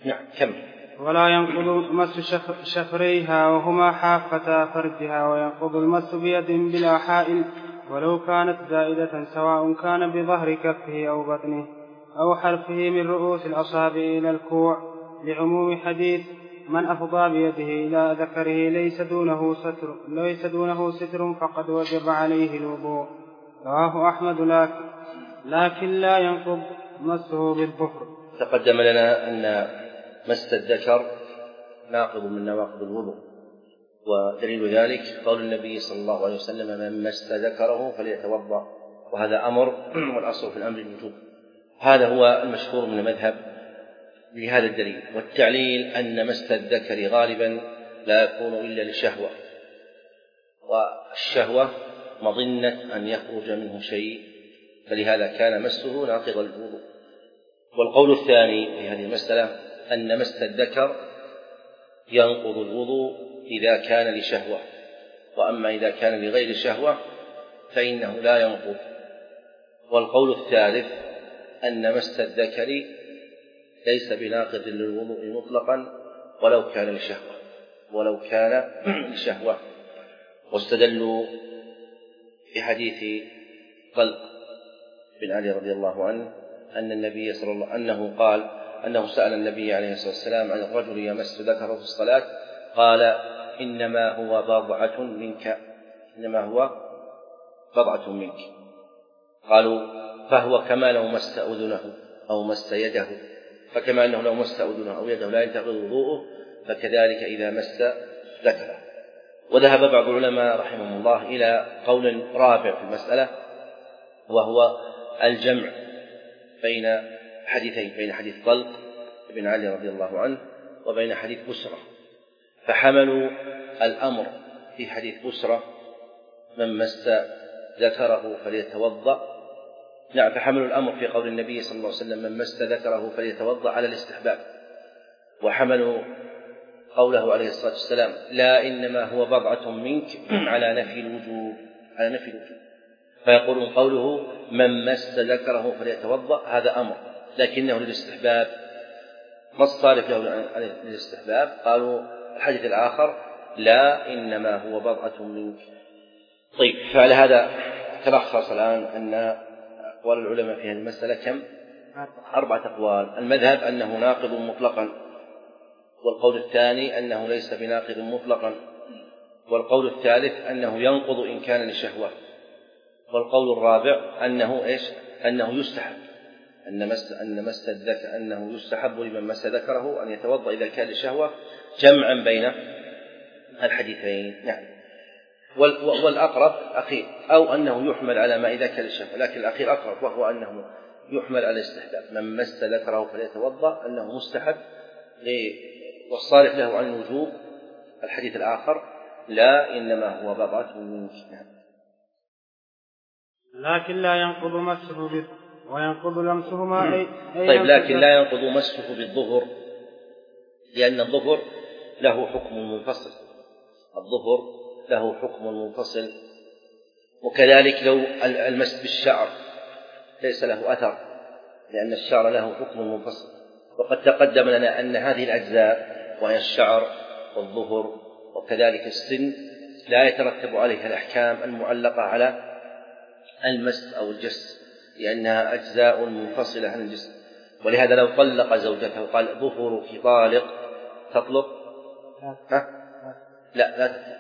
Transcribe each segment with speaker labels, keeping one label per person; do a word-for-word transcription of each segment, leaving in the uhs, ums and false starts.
Speaker 1: نعم كم.
Speaker 2: ولا ينقض مس شفريها وهما حافتا فرجها، وينقض المس بيد بلا حائل ولو كانت زائدة، سواء كان بظهر كفه أو بطنه أو حرفه من رؤوس الأصابع إلى الكوع، لعموم حديث من أفضى بيده إلى ذكره ليس دونه ستر, ليس دونه ستر فقد وجب عليه الوضوء. رواه أحمد. لكن, لكن لا ينقض مسه بالظفر.
Speaker 1: تقدم لنا أن مس الذكر ناقض من نواقض الوضوء، ودليل ذلك قول النبي صلى الله عليه وسلم: من مس ذكره فليتوضأ، وهذا أمر والأصل في الأمر الوجوب. هذا هو المشهور من المذهب لهذا الدليل. والتعليل أن مس الذكر غالبا لا يكون إلا لشهوة، والشهوة مظنة أن يخرج منه شيء، فلهذا كان مسه ناقضا للوضوء. والقول الثاني في هذه المسألة أن مس الذكر ينقض الوضوء إذا كان لشهوة، وأما إذا كان لغير شهوة فإنه لا ينقض. والقول الثالث أن مس الذكر ليس بناقض للوضوء مطلقا ولو كان لشهوة ولو كان لشهوة واستدلوا بحديث طلق بن علي رضي الله عنه أن النبي صلى الله عليه وسلم أنه قال أنه سأل النبي عليه الصلاة والسلام عن الرجل يمس ذكره في الصلاة، قال: إنما هو بضعة منك، إنما هو بضعة منك. قالوا: فهو كما لو مس أذنه أو مس يده، فكما أنه لو مس أذنه أو يده لا ينتقض وضوءه، فكذلك إذا مس ذكره. وذهب بعض العلماء رحمهم الله إلى قول رابع في المسألة، وهو الجمع بين حديثين، بين حديث طلق بن علي رضي الله عنه وبين حديث بسرة، فحملوا الأمر في حديث بسرة: من مس ذكره فليتوضأ. نعم، فحملوا الأمر في قول النبي صلى الله عليه وسلم: من مس ذكره فليتوضأ على الاستحباب، وحملوا قوله عليه الصلاة والسلام: لا إنما هو بضعة منك على نفي الوجوب، على نفي الوجوب. فيقولون قوله من مس ذكره فليتوضأ هذا أمر، لكنه للاستحباب. ما الصارف له للاستحباب؟ قالوا الحديث الآخر: لا إنما هو بضعة منك. طيب، فعلى هذا تلخص الآن أن أقوال العلماء في هذه المسألة كم؟ أربعة أقوال. المذهب أنه ناقض مطلقا، والقول الثاني أنه ليس بناقض مطلقا، والقول الثالث أنه ينقض إن كان لشهوة، والقول الرابع أنه إيش؟ أنه يستحب، أن مس أن مس الذكر أنه يستحب لمن مس ذكره أن يتوضأ إذا كان لشهوة، جمعا بين الحديثين. نعم. والأقرب أخير، أو أنه يحمل على ما إذا كان لشهوة، لكن الأخير أقرب، وهو أنه يحمل على الاستحباب. من مس ذكره فليتوضأ أنه مستحب، والصارف له عن الوجوب الحديث الآخر: لا إنما هو بضعة منك.
Speaker 2: لكن لا ينقض مسه به وينقض لمسهما أي, أي
Speaker 1: طيب، لكن لا ينقض مسه بالظهر، لأن الظهر له حكم منفصل، الظهر له حكم منفصل. وكذلك لو المس بالشعر ليس له أثر، لأن الشعر له حكم منفصل. وقد تقدم لنا أن هذه الأجزاء وهي الشعر والظهر وكذلك السن لا يترتب عليها الأحكام المعلقة على المس أو الجس، لأنها أجزاء منفصلة عن الجسم. ولهذا لو طلق زوجته قال: ظهرك طالق، تطلق؟ ها؟ لا لا تطلق.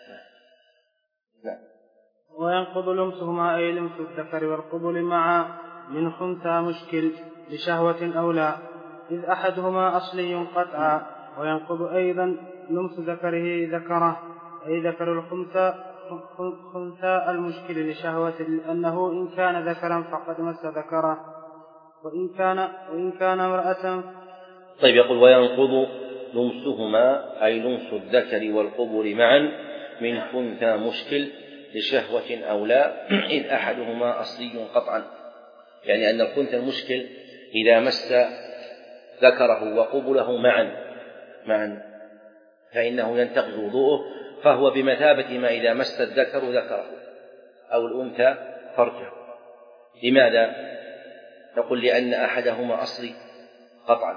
Speaker 1: لا.
Speaker 2: وينقض لمسهما أي لمس الذكر والقبل معا من خنثى مشكل لشهوة أو لا، إذ أحدهما أصلي قطعا. وينقض أيضا لمس ذكره ذكره أي ذكر الخنثى خنثى المشكل لشهوة، لأنه إن كان ذكرا فقد مس ذكره، وإن كان وإن كان امرأة.
Speaker 1: طيب، يقول: وينقض لمسهما أي لمس الذكر والقبل معا من خنثى مشكل لشهوة أو لا، إذ أحدهما أصلي قطعا، يعني أن الخنثى المشكل إذا مس ذكره وقبله معا معا فإنه ينتقض وضوءه، فهو بمثابة ما إذا مس الذكر ذكره أو الأنثى فرجه. لماذا؟ نقول: لأن أحدهما أصلي قطعا،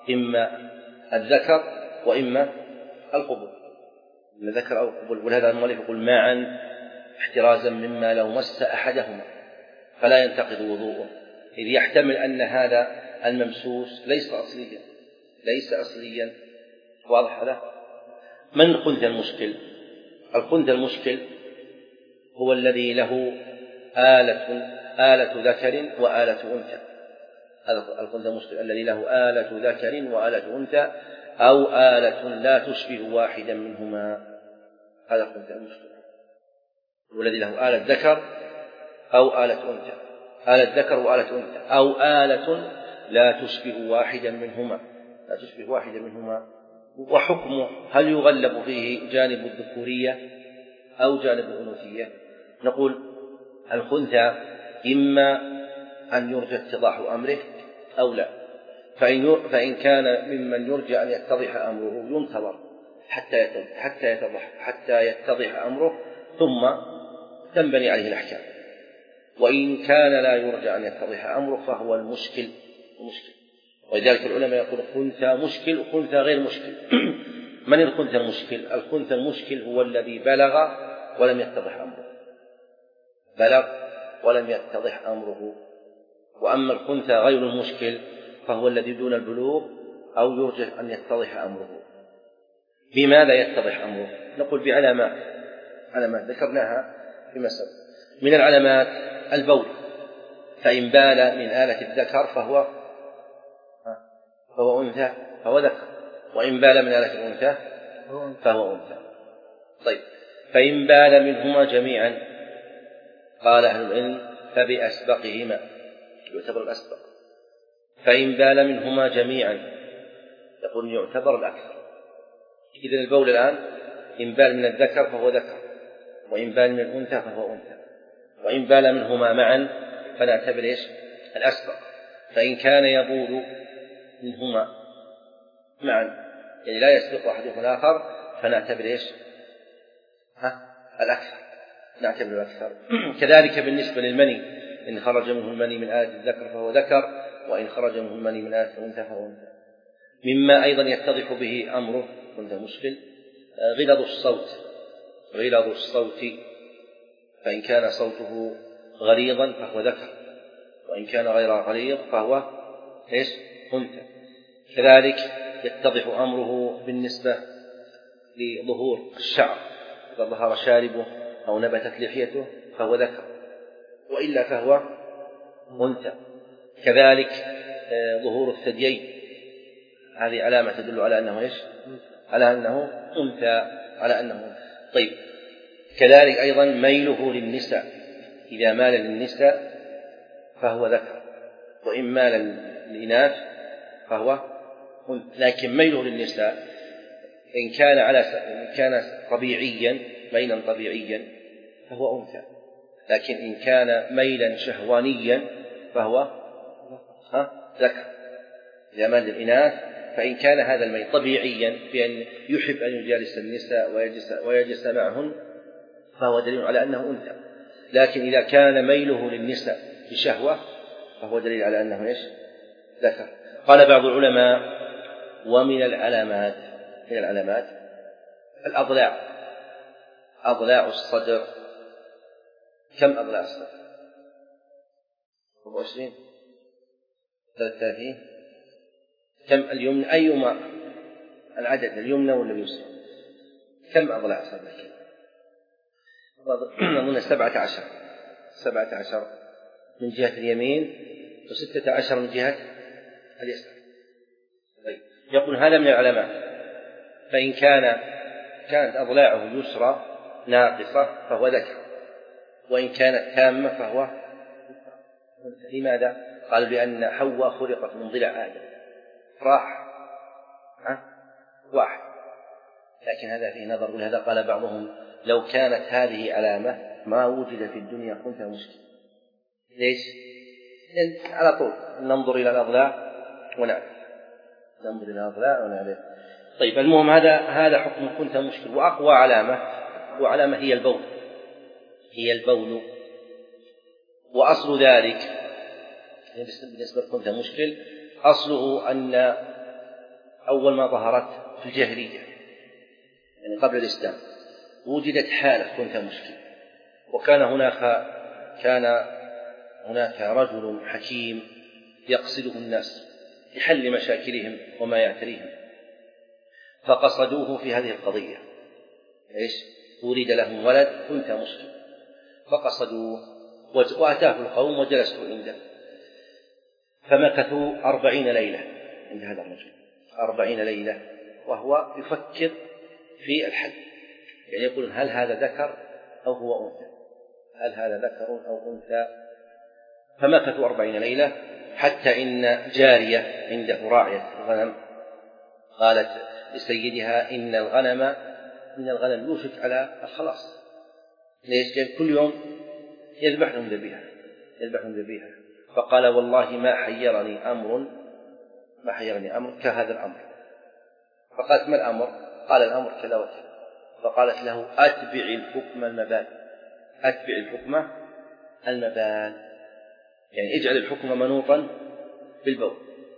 Speaker 1: إما الذكر وإما القبول، الذكر أو القبول. ولهذا المؤلف يقول معا احترازا مما لو مس أحدهما فلا ينتقض وضوءه، إذ يحتمل أن هذا الممسوس ليس أصليا ليس أصليا واضح هذا؟ من الخنثى المشكل؟ الخنثى المشكل هو الذي له آلة آلة ذكر وآلة أنثى، هذا الخنثى المشكل الذي له آلة ذكر وآلة أنثى أو آلة لا تشبه واحدا منهما، هذا الخنثى المشكل والذي له آلة ذكر أو آلة أنثى، آلة ذكر وآلة أنثى أو آلة لا تشبه واحدا منهما لا تشبه واحدا منهما. وحكمه هل يغلب فيه جانب الذكورية أو جانب الأنوثية؟ نقول الخنثى إما أن يرجى اتضاح أمره أو لا، فإن, فإن كان ممن يرجى أن يتضح أمره ينتظر حتى يتضح, حتى يتضح, حتى يتضح أمره ثم تنبني عليه الأحكام. وإن كان لا يرجى أن يتضح أمره فهو المشكل المشكل ولذلك العلماء يقول خنثى مشكل وخنثى غير مشكل. من الخنثى المشكل؟ الخنثى المشكل هو الذي بلغ ولم يتضح أمره بلغ ولم يتضح أمره. وأما الخنثى غير المشكل فهو الذي دون البلوغ أو يرجى أن يتضح أمره. بماذا يتضح أمره؟ نقول بعلامات علامات ذكرناها في مسألة. من العلامات البول، فإن بال من آلة الذكر فهو فهو أنثى فهو ذكر، وإن بال من آلة الأنثى فهو أنثى. طيب، فإن بال منهما جميعا قال أهل العلم فبأسبقهما يعتبر الأسبق. فإن بال منهما جميعا يقول يعتبر الأكثر. إذن البول الآن إن بال من الذكر فهو ذكر، وإن بال من الأنثى فهو أنثى، وإن بال منهما معا فنعتبر إيش؟ الأسبق. فإن كان يبول منهما معا يعني لا يسبق أحدهما الآخر فنعتبر إيش؟ ها؟ الأكثر نعتبر الأكثر. كذلك بالنسبة للمني، إن خرج منه المني من آلة الذكر فهو ذكر، وإن خرج منه المني من آلة الأنثى فهو أنثى. مما أيضا يتضح به أمره كنت مشكل غلظ الصوت غلظ الصوت فإن كان صوته غليظا فهو ذكر، وإن كان غير غليظ فهو إيش؟ أنثى. كذلك يتضح أمره بالنسبة لظهور الشعر، إذا ظهر شاربه أو نبتت لحيته فهو ذكر، وإلا فهو أنثى. كذلك ظهور الثديين، هذه علامة تدل على أنه إيش؟ على أنه أنثى على أنه أنثى. طيب، كذلك أيضا ميله للنساء، إذا مال للنساء فهو ذكر، وإن مال للإناث فهو أنثى. لكن ميله للنساء إن كان على إن كان طبيعيا ميلا طبيعيا فهو أنثى، لكن إن كان ميلا شهوانيا فهو ها ذكر. إذا مال للإناث فإن كان هذا الميل طبيعيا بأن يحب أن يجالس النساء ويجلس, ويجلس معهن فهو دليل على أنه أنثى. لكن إذا كان ميله للنساء بشهوة فهو دليل على أنه إيش؟ ذكر. قال بعض العلماء ومن العلامات من العلامات الأضلاع، أضلاع الصدر. كم أضلاع الصدر؟ أربعة وعشرين ثلاثة وثلاثين. كم اليمنى؟ أيما العدد اليمنى ولا اليسرى؟ كم أضلاع الصدر؟ نظن سبعة عشر سبعة عشر من جهة اليمين وستة عشر من جهة اليسار. طيب، يقول هذا من العلامات. فإن كان كانت أضلاعه يسرى ناقصة فهو ذكر، وإن كانت تامة فهو. لماذا؟ قال لأن حواء خلقت من ضلع آدم، راح واحد، لكن هذا فيه نظر. ولهذا قال بعضهم لو كانت هذه علامة ما وجد في الدنيا خنثى مشكل. ليش؟ لأن على طول ننظر إلى الأضلاع ونعرف ننظر إلى الأضلاع ونعرف. طيب، المهم هذا هذا حكم الخنثى مشكل. وأقوى علامة وعلامة هي البول هي البول وأصل ذلك بالنسبة للخنثى مشكل أصله أن أول ما ظهرت في الجاهلية يعني قبل الإسلام وجدت حالة كنت مشكل، وكان هناك كان هناك رجل حكيم يقصده الناس لحل مشاكلهم وما يعتريهم، فقصدوه في هذه القضية إيش؟ أريد لهم ولد كنت مشكل، فقصدوه وأتاه القوم وجلسوا عنده، فمكثوا أربعين ليلة عند هذا الرجل، أربعين ليلة وهو يفكر في الحل، يعني يقول هل هذا ذكر أو هو أنثى، هل هذا ذكر أو أنثى. فمكثوا أربعين ليلة حتى إن جارية عنده راعية الغنم قالت لسيدها إن الغنم إن الغنم يوشك على الخلاص. ليش؟ لأن كل يوم يذبح لهم ذبيحة يذبح لهم ذبيحة فقال والله ما حيرني أمر ما حيرني أمر كهذا الأمر. فقالت ما الأمر؟ قال الأمر كذا وكذا. فقالت له أتبع الحكم المبان، أتبع الحكم المبان، يعني اجعل الحكم منوطا بالبول.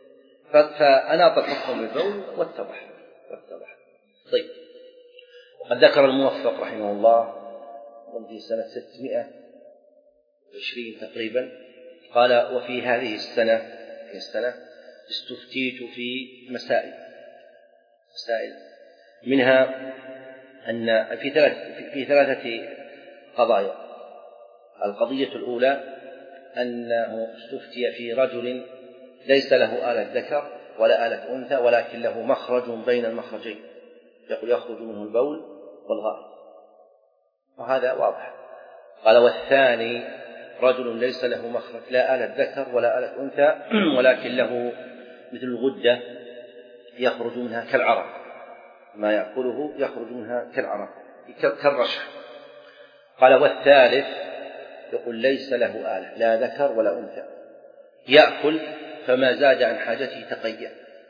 Speaker 1: فأناط الحكم بالبول واتضح واتضح. طيب، وقد ذكر الموفق رحمه الله في سنة ستمائة وعشرين تقريبا قال وفي هذه السنة في السنة استفتيت في مسائل مسائل منها أن في ثلاث في ثلاثة قضايا. القضية الأولى أنه استفتي في رجل ليس له آلة ذكر ولا آلة أنثى ولكن له مخرج بين المخرجين، يقول يخرج منه البول والغائط، وهذا واضح. قال والثاني رجل ليس له مخرج لا آلة ذكر ولا آلة أنثى ولكن له مثل الغدة يخرج منها كالعرق، ما يأكله يخرج منها كالعرق كالرشح. قال والثالث يقول ليس له آلة لا ذكر ولا أنثى يأكل فما زاد عن حاجته تقيأ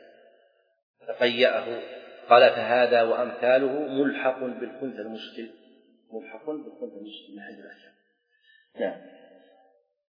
Speaker 1: تقيأه. قال فهذا وأمثاله ملحق بالخنث المشكل ملحق بالخنث المشكل من حيث الأحكام. نعم.